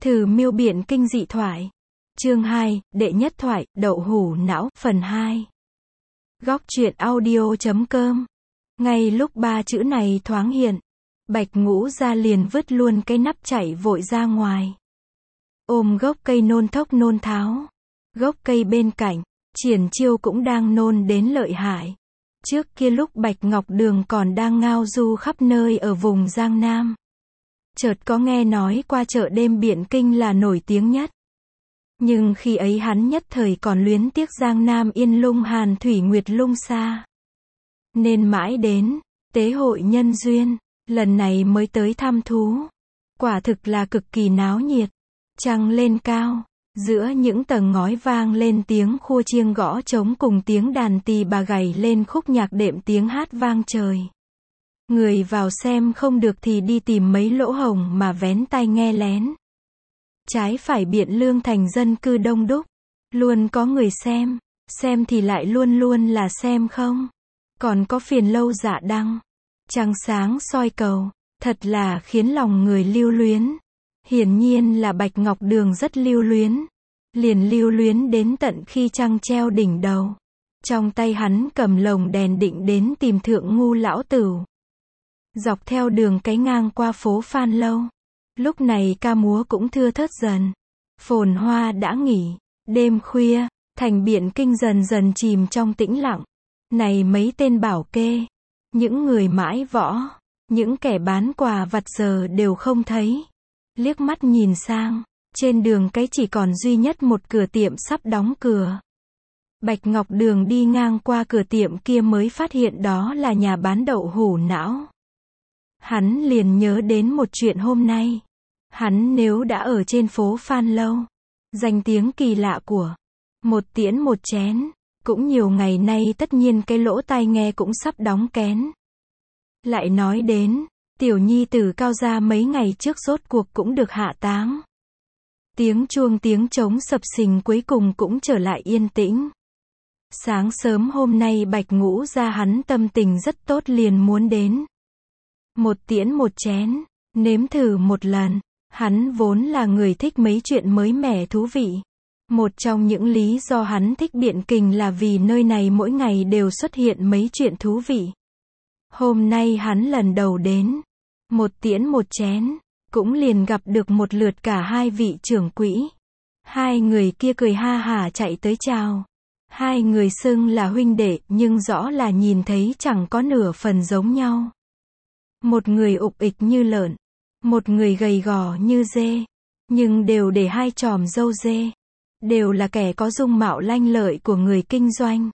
Thử miêu biện kinh dị thoại. Chương 2, đệ nhất thoại, đậu hũ não, phần 2. Góc truyện audio.com. Ngay lúc ba chữ này thoáng hiện, Bạch Ngũ ra liền vứt luôn cái nắp chạy vội ra ngoài. Ôm gốc cây nôn thốc nôn tháo. Gốc cây bên cạnh, Triển Chiêu cũng đang nôn đến lợi hại. Trước kia lúc Bạch Ngọc Đường còn đang ngao du khắp nơi ở vùng Giang Nam, chợt có nghe nói qua chợ đêm Biện Kinh là nổi tiếng nhất. Nhưng khi ấy hắn nhất thời còn luyến tiếc Giang Nam Yên Lung Hàn Thủy Nguyệt Lung xa, nên mãi đến tế hội nhân duyên, lần này mới tới thăm thú. Quả thực là cực kỳ náo nhiệt. Trăng lên cao, giữa những tầng ngói vang lên tiếng khua chiêng gõ trống cùng tiếng đàn tỳ bà gảy lên khúc nhạc đệm, tiếng hát vang trời. Người vào xem không được thì đi tìm mấy lỗ hổng mà vén tai nghe lén. Trái phải Biện Lương thành dân cư đông đúc, luôn có người xem thì lại luôn luôn là xem không. Còn có phiền lâu dạ đăng, trăng sáng soi cầu, thật là khiến lòng người lưu luyến. Hiển nhiên là Bạch Ngọc Đường rất lưu luyến, liền lưu luyến đến tận khi trăng treo đỉnh đầu. Trong tay hắn cầm lồng đèn định đến tìm Thượng Ngu lão tửu. Dọc theo đường cái ngang qua phố Phan Lâu, lúc này ca múa cũng thưa thớt dần. Phồn hoa đã nghỉ, đêm khuya, thành Biện Kinh dần dần chìm trong tĩnh lặng. Này mấy tên bảo kê, những người mãi võ, những kẻ bán quà vặt giờ đều không thấy. Liếc mắt nhìn sang, trên đường cái chỉ còn duy nhất một cửa tiệm sắp đóng cửa. Bạch Ngọc Đường đi ngang qua cửa tiệm kia mới phát hiện đó là nhà bán đậu hũ não. Hắn liền nhớ đến một chuyện hôm nay. Hắn nếu đã ở trên phố Phan Lâu, danh tiếng kỳ lạ của một tiễn một chén, cũng nhiều ngày nay tất nhiên cái lỗ tai nghe cũng sắp đóng kén. Lại nói đến, tiểu nhi tử Cao gia mấy ngày trước rốt cuộc cũng được hạ táng. Tiếng chuông tiếng trống sập sình cuối cùng cũng trở lại yên tĩnh. Sáng sớm hôm nay Bạch Ngũ ra hắn tâm tình rất tốt liền muốn đến. Một tiễn một chén, nếm thử một lần. Hắn vốn là người thích mấy chuyện mới mẻ thú vị. Một trong những lý do hắn thích Biện Kinh là vì nơi này mỗi ngày đều xuất hiện mấy chuyện thú vị. Hôm nay hắn lần đầu đến, một tiễn một chén, cũng liền gặp được một lượt cả hai vị trưởng quỹ. Hai người kia cười ha hả chạy tới chào. Hai người xưng là huynh đệ nhưng rõ là nhìn thấy chẳng có nửa phần giống nhau. Một người ục ịch như lợn, một người gầy gò như dê, nhưng đều để hai chòm râu dê. Đều là kẻ có dung mạo lanh lợi của người kinh doanh.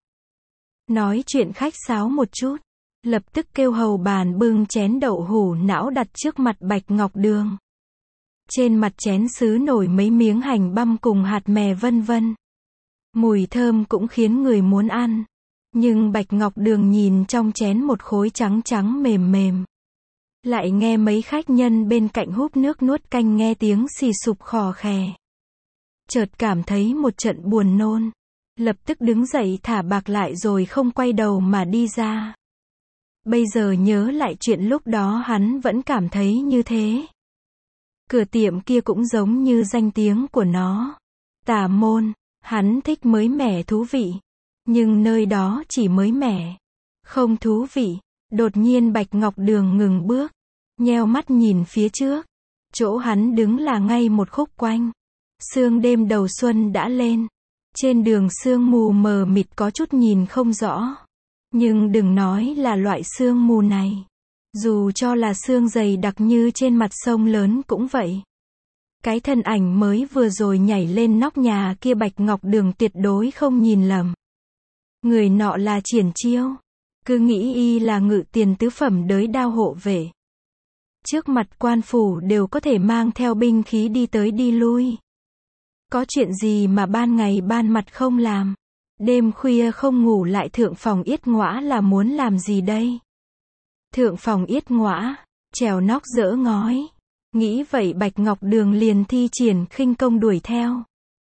Nói chuyện khách sáo một chút, lập tức kêu hầu bàn bưng chén đậu hũ não đặt trước mặt Bạch Ngọc Đường. Trên mặt chén sứ nổi mấy miếng hành băm cùng hạt mè vân vân. Mùi thơm cũng khiến người muốn ăn. Nhưng Bạch Ngọc Đường nhìn trong chén một khối trắng trắng mềm mềm. Lại nghe mấy khách nhân bên cạnh húp nước nuốt canh nghe tiếng xì sụp khò khè. Chợt cảm thấy một trận buồn nôn. Lập tức đứng dậy thả bạc lại rồi không quay đầu mà đi ra. Bây giờ nhớ lại chuyện lúc đó hắn vẫn cảm thấy như thế. Cửa tiệm kia cũng giống như danh tiếng của nó. Tà môn, hắn thích mới mẻ thú vị. Nhưng nơi đó chỉ mới mẻ, không thú vị. Đột nhiên Bạch Ngọc Đường ngừng bước, nheo mắt nhìn phía trước. Chỗ hắn đứng là ngay một khúc quanh. Sương đêm đầu xuân đã lên. Trên đường sương mù mờ mịt có chút nhìn không rõ. Nhưng đừng nói là loại sương mù này. Dù cho là sương dày đặc như trên mặt sông lớn cũng vậy. Cái thân ảnh mới vừa rồi nhảy lên nóc nhà kia Bạch Ngọc Đường tuyệt đối không nhìn lầm. Người nọ là Triển Chiêu. Cứ nghĩ y là ngự tiền tứ phẩm đới đao hộ vệ. Trước mặt quan phủ đều có thể mang theo binh khí đi tới đi lui. Có chuyện gì mà ban ngày ban mặt không làm? Đêm khuya không ngủ lại thượng phòng yết ngõa là muốn làm gì đây? Thượng phòng yết ngõa, trèo nóc dỡ ngói. Nghĩ vậy Bạch Ngọc Đường liền thi triển khinh công đuổi theo.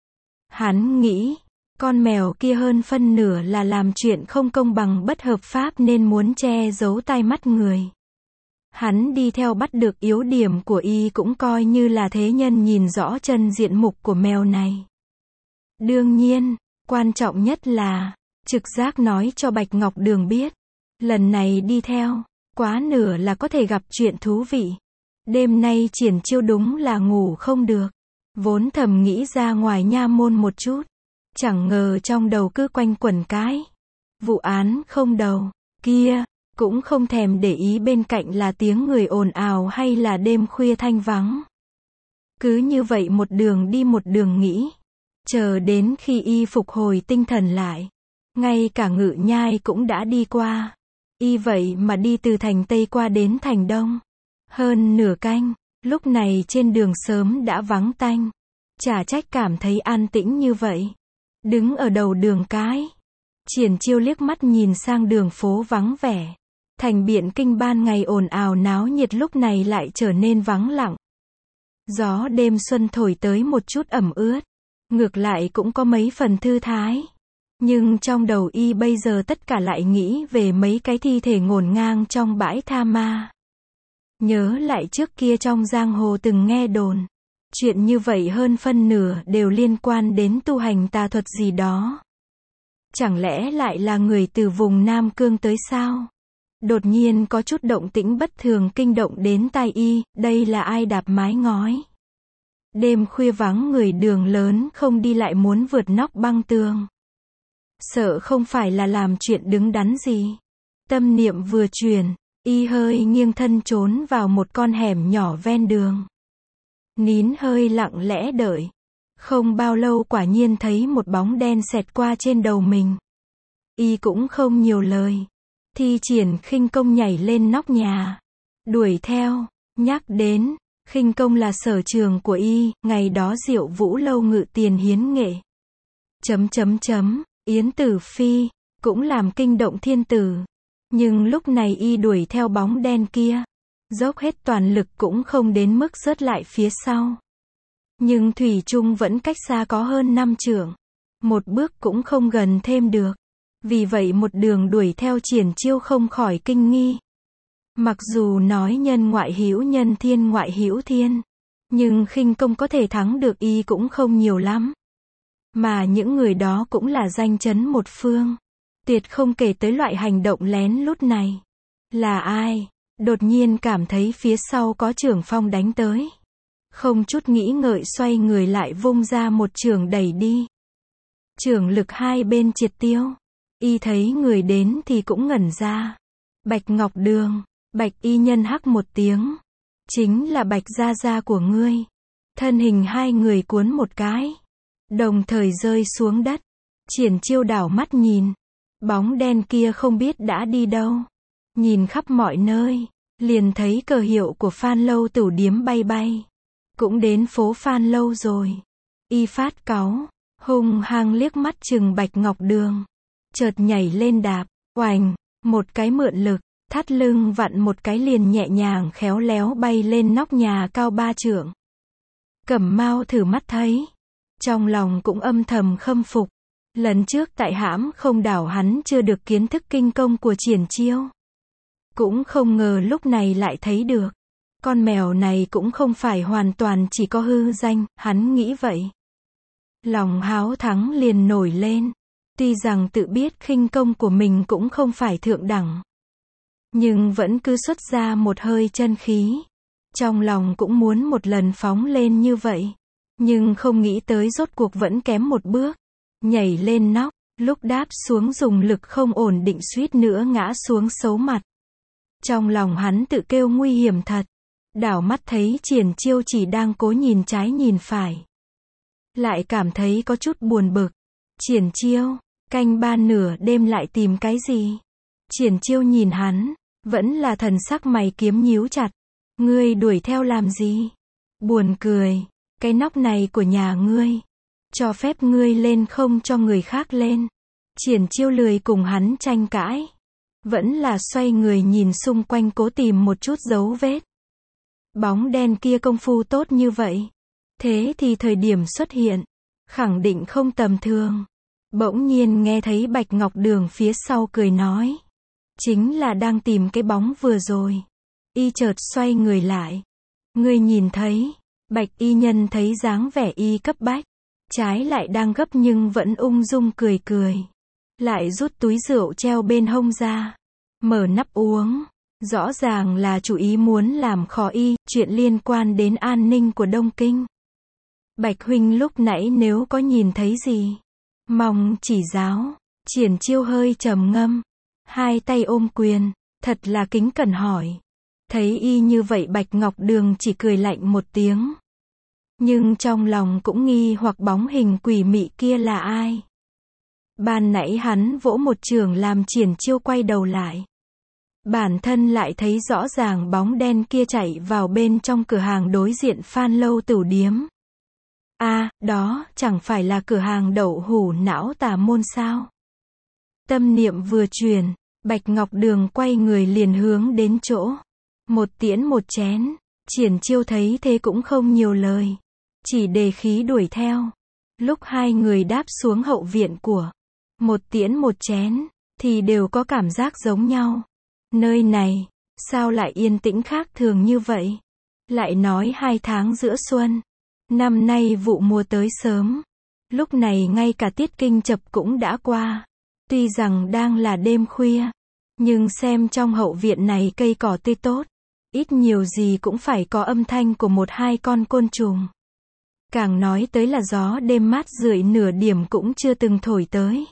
Hắn nghĩ, con mèo kia hơn phân nửa là làm chuyện không công bằng bất hợp pháp nên muốn che giấu tai mắt người. Hắn đi theo bắt được yếu điểm của y cũng coi như là thế nhân nhìn rõ chân diện mục của mèo này. Đương nhiên, quan trọng nhất là, trực giác nói cho Bạch Ngọc Đường biết, lần này đi theo, quá nửa là có thể gặp chuyện thú vị. Đêm nay Triển Chiêu đúng là ngủ không được. Vốn thầm nghĩ ra ngoài nha môn một chút. Chẳng ngờ trong đầu cứ quanh quẩn cái vụ án không đầu kia, cũng không thèm để ý bên cạnh là tiếng người ồn ào hay là đêm khuya thanh vắng. Cứ như vậy một đường đi một đường nghĩ. Chờ đến khi y phục hồi tinh thần lại. Ngay cả Ngự Nhai cũng đã đi qua. Y vậy mà đi từ thành Tây qua đến thành Đông. Hơn nửa canh, lúc này trên đường sớm đã vắng tanh. Chả trách cảm thấy an tĩnh như vậy. Đứng ở đầu đường cái. Triển Chiêu liếc mắt nhìn sang đường phố vắng vẻ. Thành Biện Kinh ban ngày ồn ào náo nhiệt lúc này lại trở nên vắng lặng. Gió đêm xuân thổi tới một chút ẩm ướt. Ngược lại cũng có mấy phần thư thái. Nhưng trong đầu y bây giờ tất cả lại nghĩ về mấy cái thi thể ngổn ngang trong bãi tha ma. Nhớ lại trước kia trong giang hồ từng nghe đồn. Chuyện như vậy hơn phân nửa đều liên quan đến tu hành tà thuật gì đó. Chẳng lẽ lại là người từ vùng Nam Cương tới sao? Đột nhiên có chút động tĩnh bất thường kinh động đến tai y, đây là ai đạp mái ngói? Đêm khuya vắng người đường lớn không đi lại muốn vượt nóc băng tường. Sợ không phải là làm chuyện đứng đắn gì. Tâm niệm vừa chuyển, y hơi nghiêng thân trốn vào một con hẻm nhỏ ven đường. Nín hơi lặng lẽ đợi. Không bao lâu quả nhiên thấy một bóng đen xẹt qua trên đầu mình. Y cũng không nhiều lời. Thi triển khinh công nhảy lên nóc nhà. Đuổi theo, nhắc đến, khinh công là sở trường của y, ngày đó Diệu Vũ lâu ngự tiền hiến nghệ. Yến Tử Phi, cũng làm kinh động thiên tử. Nhưng lúc này y đuổi theo bóng đen kia. Dốc hết toàn lực cũng không đến mức rớt lại phía sau. Nhưng thủy chung vẫn cách xa có hơn 5 trượng. Một bước cũng không gần thêm được. Vì vậy một đường đuổi theo Triển Chiêu không khỏi kinh nghi. Mặc dù nói nhân ngoại hữu nhân thiên ngoại hữu thiên. Nhưng khinh công có thể thắng được y cũng không nhiều lắm. Mà những người đó cũng là danh chấn một phương. Tuyệt không kể tới loại hành động lén lút này. Là ai? Đột nhiên cảm thấy phía sau có chưởng phong đánh tới. Không chút nghĩ ngợi xoay người lại vung ra một chưởng đẩy đi. Chưởng lực hai bên triệt tiêu. Y thấy người đến thì cũng ngẩn ra. Bạch Ngọc Đường, Bạch y nhân hắc một tiếng. Chính là Bạch gia gia của ngươi. Thân hình hai người cuốn một cái. Đồng thời rơi xuống đất. Triển Chiêu đảo mắt nhìn. Bóng đen kia không biết đã đi đâu. Nhìn khắp mọi nơi. Liền thấy cờ hiệu của Phan Lâu Tửu Điếm bay bay. Cũng đến phố Phan Lâu rồi. Y phát cáu. Hung hăng liếc mắt chừng Bạch Ngọc Đường. Chợt nhảy lên đạp. Oành. Một cái mượn lực. Thắt lưng vặn một cái liền nhẹ nhàng khéo léo bay lên nóc nhà cao 3 trượng. Cẩm Mao thử mắt thấy. Trong lòng cũng âm thầm khâm phục. Lần trước tại hãm không đảo hắn chưa được kiến thức kinh công của Triển Chiêu. Cũng không ngờ lúc này lại thấy được. Con mèo này cũng không phải hoàn toàn chỉ có hư danh, hắn nghĩ vậy. Lòng háo thắng liền nổi lên. Tuy rằng tự biết khinh công của mình cũng không phải thượng đẳng. Nhưng vẫn cứ xuất ra một hơi chân khí. Trong lòng cũng muốn một lần phóng lên như vậy. Nhưng không nghĩ tới rốt cuộc vẫn kém một bước. Nhảy lên nóc, lúc đáp xuống dùng lực không ổn định suýt nữa ngã xuống xấu mặt. Trong lòng hắn tự kêu nguy hiểm thật. Đảo mắt thấy Triển Chiêu chỉ đang cố nhìn trái nhìn phải. Lại cảm thấy có chút buồn bực. Triển Chiêu, canh 3 nửa đêm lại tìm cái gì? Triển Chiêu nhìn hắn, vẫn là thần sắc mày kiếm nhíu chặt. Ngươi đuổi theo làm gì? Buồn cười, cái nóc này của nhà ngươi. Cho phép ngươi lên không cho người khác lên. Triển Chiêu lười cùng hắn tranh cãi. Vẫn là xoay người nhìn xung quanh cố tìm một chút dấu vết. Bóng đen kia công phu tốt như vậy. Thế thì thời điểm xuất hiện. Khẳng định không tầm thường. Bỗng nhiên nghe thấy Bạch Ngọc Đường phía sau cười nói. Chính là đang tìm cái bóng vừa rồi. Y chợt xoay người lại. Ngươi nhìn thấy. Bạch y nhân thấy dáng vẻ y cấp bách. Trái lại đang gấp nhưng vẫn ung dung cười cười. Lại rút túi rượu treo bên hông ra. Mở nắp uống. Rõ ràng là chủ ý muốn làm khó y, chuyện liên quan đến an ninh của Đông Kinh. Bạch huynh lúc nãy nếu có nhìn thấy gì, mong chỉ giáo. Triển Chiêu hơi trầm ngâm, hai tay ôm quyền, thật là kính cẩn hỏi. Thấy y như vậy Bạch Ngọc Đường chỉ cười lạnh một tiếng. Nhưng trong lòng cũng nghi hoặc bóng hình quỷ mị kia là ai. Ban nãy hắn vỗ một chưởng làm Triển Chiêu quay đầu lại. Bản thân lại thấy rõ ràng bóng đen kia chạy vào bên trong cửa hàng đối diện Phan Lâu Tửu Điếm. Đó, chẳng phải là cửa hàng đậu hủ não Tà Môn sao? Tâm niệm vừa chuyển, Bạch Ngọc Đường quay người liền hướng đến chỗ. Một tiễn một chén, Triển Chiêu thấy thế cũng không nhiều lời. Chỉ đề khí đuổi theo. Lúc hai người đáp xuống hậu viện của một tiễn một chén, thì đều có cảm giác giống nhau. Nơi này, sao lại yên tĩnh khác thường như vậy? Lại nói 2 tháng giữa xuân. Năm nay vụ mùa tới sớm. Lúc này ngay cả tiết kinh chập cũng đã qua. Tuy rằng đang là đêm khuya, nhưng xem trong hậu viện này cây cỏ tươi tốt. Ít nhiều gì cũng phải có âm thanh của 1-2 con côn trùng. Càng nói tới là gió đêm mát rượi nửa điểm cũng chưa từng thổi tới.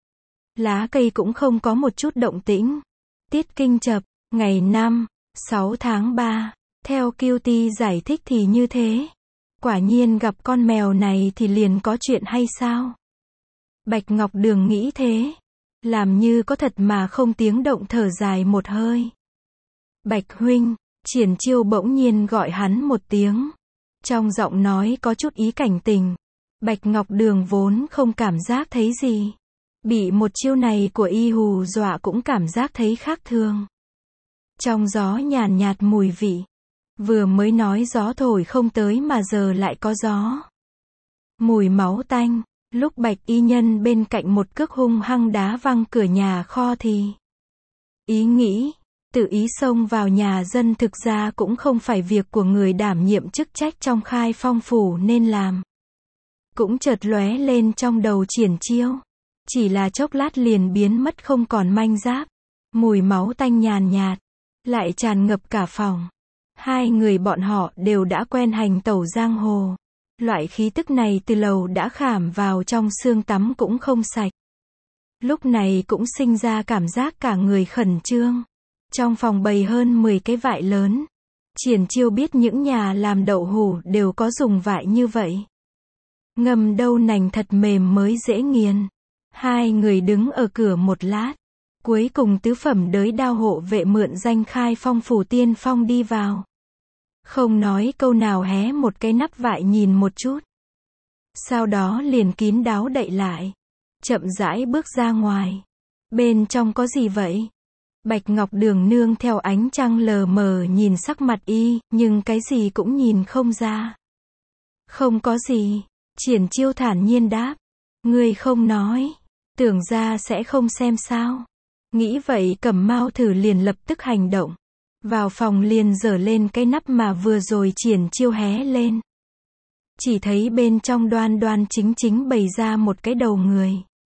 Lá cây cũng không có một chút động tĩnh. Tiết kinh chập, ngày 5-6 tháng 3, theo QT giải thích thì như thế. Quả nhiên gặp con mèo này thì liền có chuyện hay sao? Bạch Ngọc Đường nghĩ thế. Làm như có thật mà không tiếng động thở dài một hơi. Bạch huynh, Triển Chiêu bỗng nhiên gọi hắn một tiếng. Trong giọng nói có chút ý cảnh tình. Bạch Ngọc Đường vốn không cảm giác thấy gì. Bị một chiêu này của y hù dọa cũng cảm giác thấy khác thường. Trong gió nhàn nhạt mùi vị. Vừa mới nói gió thổi không tới mà giờ lại có gió. Mùi máu tanh. Lúc Bạch y nhân bên cạnh một cước hung hăng đá văng cửa nhà kho thì ý nghĩ, tự ý xông vào nhà dân thực ra cũng không phải việc của người đảm nhiệm chức trách trong Khai Phong phủ nên làm. Cũng chợt lóe lên trong đầu Triển Chiêu. Chỉ là chốc lát liền biến mất không còn manh giáp. Mùi máu tanh nhàn nhạt, lại tràn ngập cả phòng. Hai người bọn họ đều đã quen hành tẩu giang hồ. Loại khí tức này từ lâu đã khảm vào trong xương tắm cũng không sạch. Lúc này cũng sinh ra cảm giác cả người khẩn trương. Trong phòng bày hơn 10 cái vại lớn. Triển Chiêu biết những nhà làm đậu hủ đều có dùng vại như vậy. Ngâm đâu nành thật mềm mới dễ nghiền. Hai người đứng ở cửa một lát. Cuối cùng tứ phẩm đới đao hộ vệ mượn danh Khai Phong phủ tiên phong đi vào. Không nói câu nào hé một cái nắp vại nhìn một chút. Sau đó liền kín đáo đậy lại. Chậm rãi bước ra ngoài. Bên trong có gì vậy? Bạch Ngọc Đường nương theo ánh trăng lờ mờ nhìn sắc mặt y, nhưng cái gì cũng nhìn không ra. Không có gì. Triển Chiêu thản nhiên đáp. Ngươi không nói. Tưởng ra sẽ không xem sao. Nghĩ vậy Cẩm Mao thử liền lập tức hành động. Vào phòng liền giở lên cái nắp mà vừa rồi Triển Chiêu hé lên. Chỉ thấy bên trong đoan đoan chính chính bày ra một cái đầu người.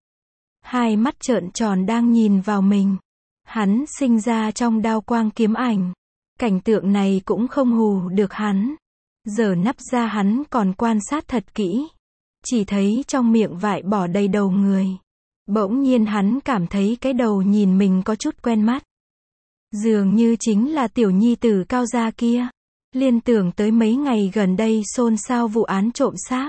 Hai mắt trợn tròn đang nhìn vào mình. Hắn sinh ra trong đao quang kiếm ảnh. Cảnh tượng này cũng không hù được hắn. Giở nắp ra hắn còn quan sát thật kỹ. Chỉ thấy trong miệng vại bỏ đầy đầu người. Bỗng nhiên hắn cảm thấy cái đầu nhìn mình có chút quen mắt. Dường như chính là tiểu nhi tử Cao gia kia. Liên tưởng tới mấy ngày gần đây xôn xao vụ án trộm xác.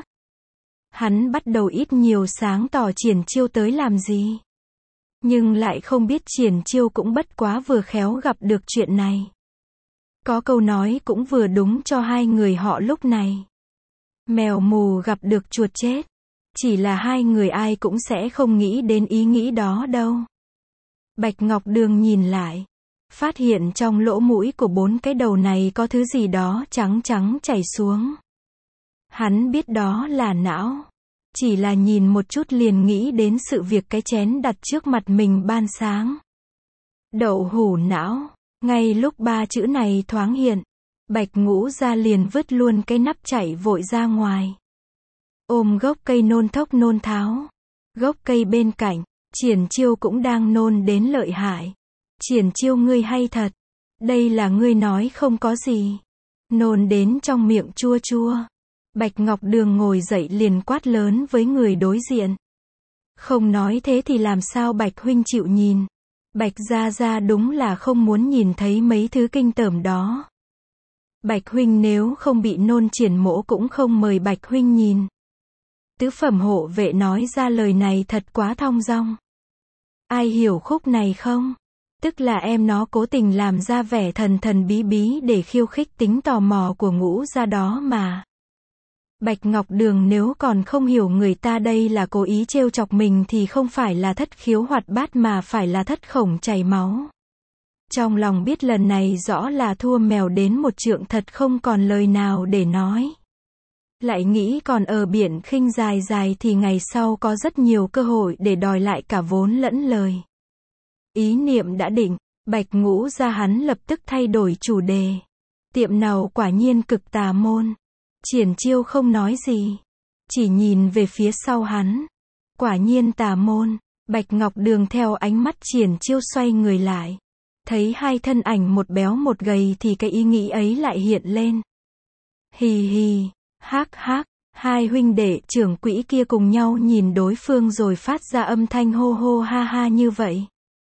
Hắn bắt đầu ít nhiều sáng tỏ Triển Chiêu tới làm gì. Nhưng lại không biết Triển Chiêu cũng bất quá vừa khéo gặp được chuyện này. Có câu nói cũng vừa đúng cho hai người họ lúc này. Mèo mù gặp được chuột chết. Chỉ là hai người ai cũng sẽ không nghĩ đến ý nghĩ đó đâu. Bạch Ngọc Đường nhìn lại. Phát hiện trong lỗ mũi của 4 cái đầu này có thứ gì đó trắng trắng chảy xuống. Hắn biết đó là não. Chỉ là nhìn một chút liền nghĩ đến sự việc cái chén đặt trước mặt mình ban sáng. Đậu hủ não. Ngay lúc ba chữ này thoáng hiện, Bạch Ngũ Gia liền vứt luôn cái nắp chạy vội ra ngoài. Ôm gốc cây nôn thốc nôn tháo. Gốc cây bên cạnh, Triển Chiêu cũng đang nôn đến lợi hại. Triển Chiêu ngươi hay thật. Đây là ngươi nói không có gì. Nôn đến trong miệng chua chua. Bạch Ngọc Đường ngồi dậy liền quát lớn với người đối diện. Không nói thế thì làm sao Bạch huynh chịu nhìn. Bạch gia gia đúng là không muốn nhìn thấy mấy thứ kinh tởm đó. Bạch huynh nếu không bị nôn Triển mỗ cũng không mời Bạch huynh nhìn. Tứ phẩm hộ vệ nói ra lời này thật quá thong dong. Ai hiểu khúc này không? Tức là em nó cố tình làm ra vẻ thần thần bí bí để khiêu khích tính tò mò của Ngũ gia đó mà. Bạch Ngọc Đường nếu còn không hiểu người ta đây là cố ý trêu chọc mình thì không phải là thất khiếu hoạt bát mà phải là thất khổng chảy máu. Trong lòng biết lần này rõ là thua mèo đến một trượng thật không còn lời nào để nói. Lại nghĩ còn ở biển khinh dài dài thì ngày sau có rất nhiều cơ hội để đòi lại cả vốn lẫn lời. Ý niệm đã định, Bạch Ngũ gia hắn lập tức thay đổi chủ đề. Tiệm nào quả nhiên cực tà môn. Triển Chiêu không nói gì, chỉ nhìn về phía sau hắn. Quả nhiên tà môn. Bạch Ngọc Đường theo ánh mắt Triển Chiêu xoay người lại. Thấy hai thân ảnh một béo một gầy thì cái ý nghĩ ấy lại hiện lên. Hì hì, hác hác, hai huynh đệ trưởng quỹ kia cùng nhau nhìn đối phương rồi phát ra âm thanh hô hô ha ha như vậy.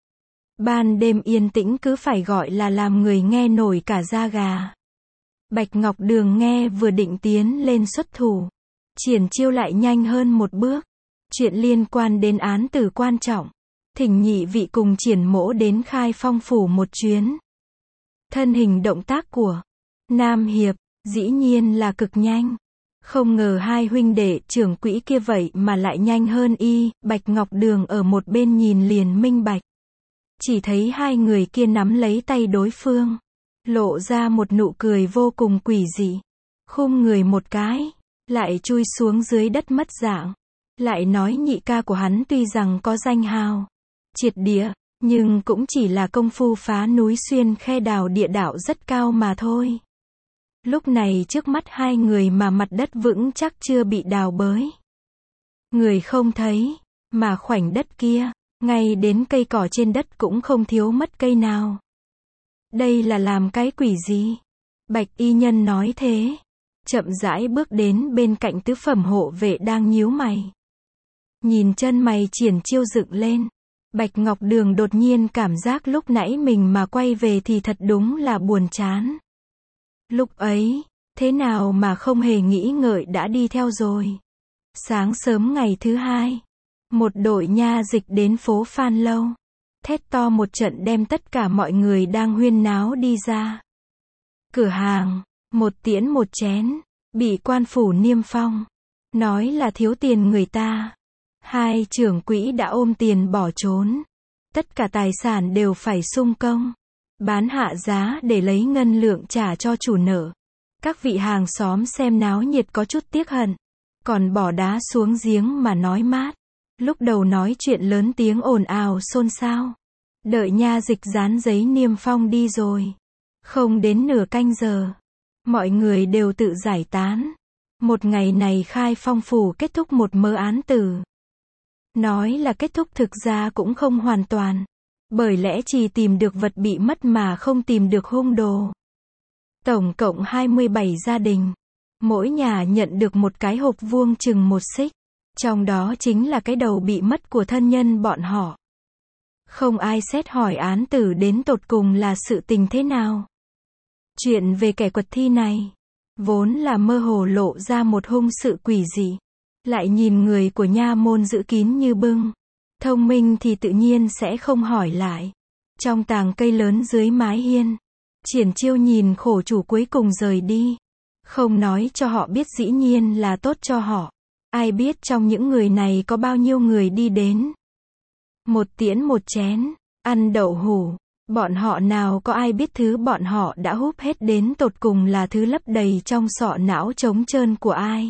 Ban đêm yên tĩnh cứ phải gọi là làm người nghe nổi cả da gà. Bạch Ngọc Đường nghe vừa định tiến lên xuất thủ. Triển Chiêu lại nhanh hơn một bước. Chuyện liên quan đến án tử quan trọng. Thỉnh nhị vị cùng Triển mỗ đến Khai Phong phủ một chuyến. Thân hình động tác của Nam Hiệp, dĩ nhiên là cực nhanh. Không ngờ hai huynh đệ trưởng quỹ kia vậy mà lại nhanh hơn y. Bạch Ngọc Đường ở một bên nhìn liền minh bạch. Chỉ thấy hai người kia nắm lấy tay đối phương. Lộ ra một nụ cười vô cùng quỷ dị. Khum người một cái. Lại chui xuống dưới đất mất dạng. Lại nói nhị ca của hắn tuy rằng có danh hào triệt địa, nhưng cũng chỉ là công phu phá núi xuyên khe đào địa đạo rất cao mà thôi. Lúc này trước mắt hai người mà mặt đất vững chắc chưa bị đào bới. Người không thấy, mà khoảnh đất kia, ngay đến cây cỏ trên đất cũng không thiếu mất cây nào. Đây là làm cái quỷ gì? Bạch y nhân nói thế. Chậm rãi bước đến bên cạnh tứ phẩm hộ vệ đang nhíu mày. Nhìn chân mày Triển Chiêu dựng lên. Bạch Ngọc Đường đột nhiên cảm giác lúc nãy mình mà quay về thì thật đúng là buồn chán. Lúc ấy, thế nào mà không hề nghĩ ngợi đã đi theo rồi. Sáng sớm ngày thứ hai, một đội nha dịch đến phố Phan Lâu. Thét to một trận đem tất cả mọi người đang huyên náo đi ra. Cửa hàng, một tiễn một chén, bị quan phủ niêm phong. Nói là thiếu tiền người ta. Hai trưởng quỹ đã ôm tiền bỏ trốn. Tất cả tài sản đều phải sung công. Bán hạ giá để lấy ngân lượng trả cho chủ nợ. Các vị hàng xóm xem náo nhiệt có chút tiếc hận. Còn bỏ đá xuống giếng mà nói mát. Lúc đầu nói chuyện lớn tiếng ồn ào xôn xao. Đợi nha dịch dán giấy niêm phong đi rồi. Không đến nửa canh giờ. Mọi người đều tự giải tán. Một ngày này Khai Phong phủ kết thúc một mớ án tử. Nói là kết thúc thực ra cũng không hoàn toàn. Bởi lẽ chỉ tìm được vật bị mất mà không tìm được hung đồ. Tổng cộng 27 gia đình. Mỗi nhà nhận được một cái hộp vuông chừng một xích. Trong đó chính là cái đầu bị mất của thân nhân bọn họ. Không ai xét hỏi án tử đến tột cùng là sự tình thế nào. Chuyện về kẻ quật thi này, vốn là mơ hồ lộ ra một hung sự quỷ dị. Lại nhìn người của nha môn giữ kín như bưng. Thông minh thì tự nhiên sẽ không hỏi lại. Trong tàng cây lớn dưới mái hiên, Triển Chiêu nhìn khổ chủ cuối cùng rời đi. Không nói cho họ biết dĩ nhiên là tốt cho họ. Ai biết trong những người này có bao nhiêu người đi đến. Một tiễn một chén, ăn đậu hủ. Bọn họ nào có ai biết thứ bọn họ đã húp hết đến tột cùng là thứ lấp đầy trong sọ não trống trơn của ai.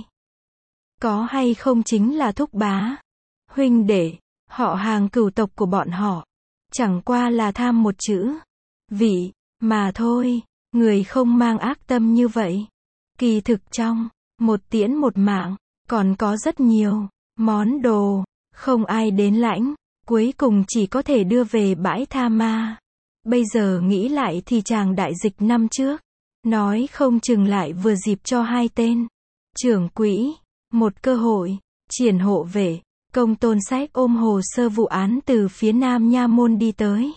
Có hay không chính là thúc bá, huynh đệ, họ hàng cửu tộc của bọn họ. Chẳng qua là tham một chữ vị, mà thôi, người không mang ác tâm như vậy. Kỳ thực trong một tiễn một mạng, còn có rất nhiều món đồ, không ai đến lãnh, cuối cùng chỉ có thể đưa về bãi tha ma. Bây giờ nghĩ lại thì chàng đại dịch năm trước, nói không chừng lại vừa dịp cho hai tên trưởng quỹ một cơ hội. Triển hộ vệ, Công Tôn Sách ôm hồ sơ vụ án từ phía Nam Nha Môn đi tới.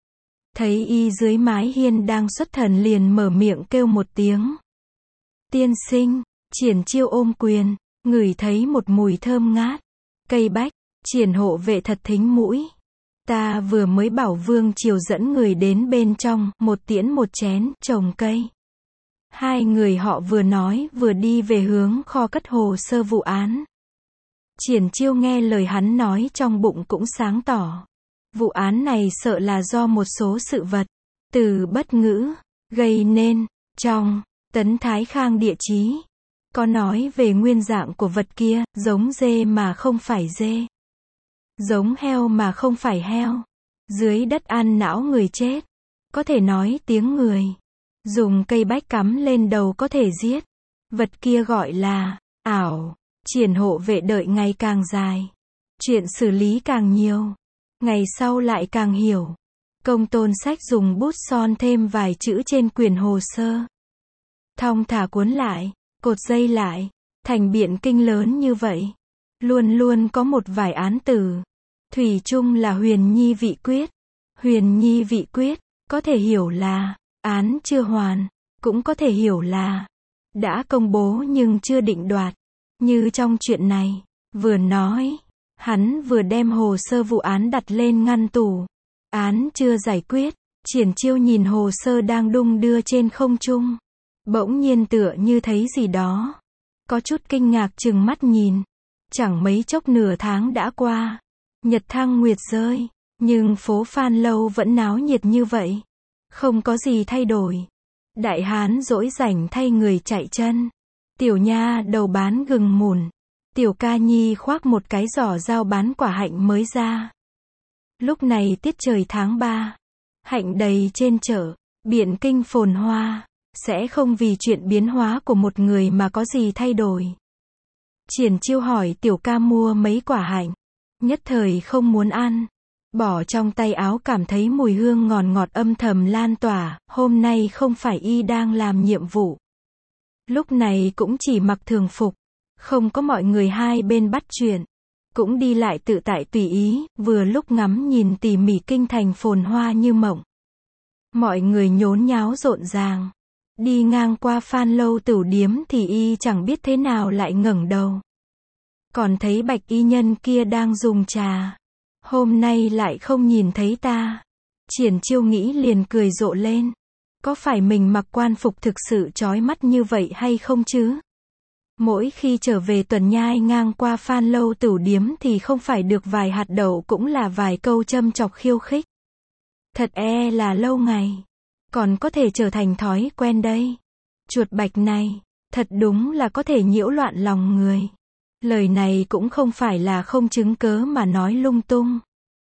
Thấy y dưới mái hiên đang xuất thần liền mở miệng kêu một tiếng. Tiên sinh. Triển Chiêu ôm quyền, ngửi thấy một mùi thơm ngát. Cây bách. Triển hộ vệ thật thính mũi. Ta vừa mới bảo Vương Triều dẫn người đến bên trong, một tiễn một chén, trồng cây. Hai người họ vừa nói vừa đi về hướng kho cất hồ sơ vụ án. Triển Chiêu nghe lời hắn nói trong bụng cũng sáng tỏ. Vụ án này sợ là do một số sự vật, từ bất ngữ, gây nên. Trong Tấn Thái Khang địa chí, có nói về nguyên dạng của vật kia, giống dê mà không phải dê. Giống heo mà không phải heo. Dưới đất ăn não người chết. Có thể nói tiếng người. Dùng cây bách cắm lên đầu có thể giết. Vật kia gọi là ảo. Triển hộ vệ đợi ngày càng dài. Chuyện xử lý càng nhiều. Ngày sau lại càng hiểu. Công Tôn Sách dùng bút son thêm vài chữ trên quyển hồ sơ. Thong thả cuốn lại, cột dây lại. Thành biện kinh lớn như vậy. Luôn luôn có một vài án tử. Thủy chung là huyền nhi vị quyết. Huyền nhi vị quyết, có thể hiểu là án chưa hoàn, cũng có thể hiểu là đã công bố nhưng chưa định đoạt. Như trong chuyện này, vừa nói, hắn vừa đem hồ sơ vụ án đặt lên ngăn tủ. Án chưa giải quyết, Triển Chiêu nhìn hồ sơ đang đung đưa trên không trung. Bỗng nhiên tựa như thấy gì đó. Có chút kinh ngạc trừng mắt nhìn. Chẳng mấy chốc nửa tháng đã qua. Nhật thăng nguyệt rơi. Nhưng phố Phan Lâu vẫn náo nhiệt như vậy. Không có gì thay đổi. Đại hán dỗi rảnh thay người chạy chân. Tiểu nha đầu bán gừng mùn. Tiểu ca nhi khoác một cái giỏ dao bán quả hạnh mới ra. Lúc này tiết trời tháng 3. Hạnh đầy trên chợ. Biện kinh phồn hoa. Sẽ không vì chuyện biến hóa của một người mà có gì thay đổi. Triển Chiêu hỏi tiểu ca mua mấy quả hạnh. Nhất thời không muốn ăn. Bỏ trong tay áo cảm thấy mùi hương ngọt ngọt âm thầm lan tỏa. Hôm nay không phải y đang làm nhiệm vụ. Lúc này cũng chỉ mặc thường phục. Không có mọi người hai bên bắt chuyện. Cũng đi lại tự tại tùy ý. Vừa lúc ngắm nhìn tỉ mỉ kinh thành phồn hoa như mộng. Mọi người nhốn nháo rộn ràng. Đi ngang qua Phan Lâu tửu điếm thì y chẳng biết thế nào lại ngẩng đầu. Còn thấy bạch y nhân kia đang dùng trà. Hôm nay lại không nhìn thấy ta. Triển Chiêu nghĩ liền cười rộ lên. Có phải mình mặc quan phục thực sự chói mắt như vậy hay không chứ? Mỗi khi trở về tuần nhai ngang qua Phan Lâu tửu điếm thì không phải được vài hạt đậu cũng là vài câu châm chọc khiêu khích. Thật là lâu ngày. Còn có thể trở thành thói quen đây. Chuột bạch này, thật đúng là có thể nhiễu loạn lòng người. Lời này cũng không phải là không chứng cớ mà nói lung tung.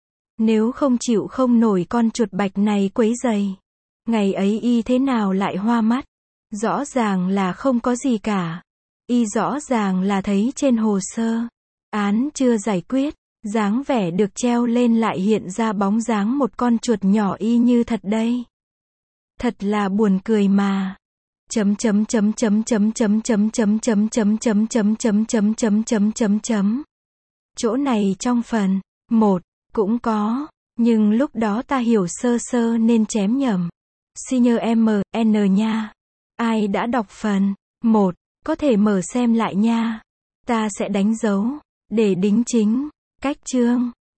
Nếu không chịu không nổi con chuột bạch này quấy rầy. Ngày ấy y thế nào lại hoa mắt. Rõ ràng là không có gì cả. Y rõ ràng là thấy trên hồ sơ. Án chưa giải quyết. Dáng vẻ được treo lên lại hiện ra bóng dáng một con chuột nhỏ y như thật đây. Thật là buồn cười mà. Chấm chấm chấm chấm chấm chấm chấm chấm chấm chấm chấm chấm chấm chấm chấm chấm chấm chấm. Chỗ này trong phần 1 cũng có, nhưng lúc đó ta hiểu sơ sơ nên chém nhầm. Senior MN nha. Ai đã đọc phần 1, có thể mở xem lại nha. Ta sẽ đánh dấu để đính chính cách chương.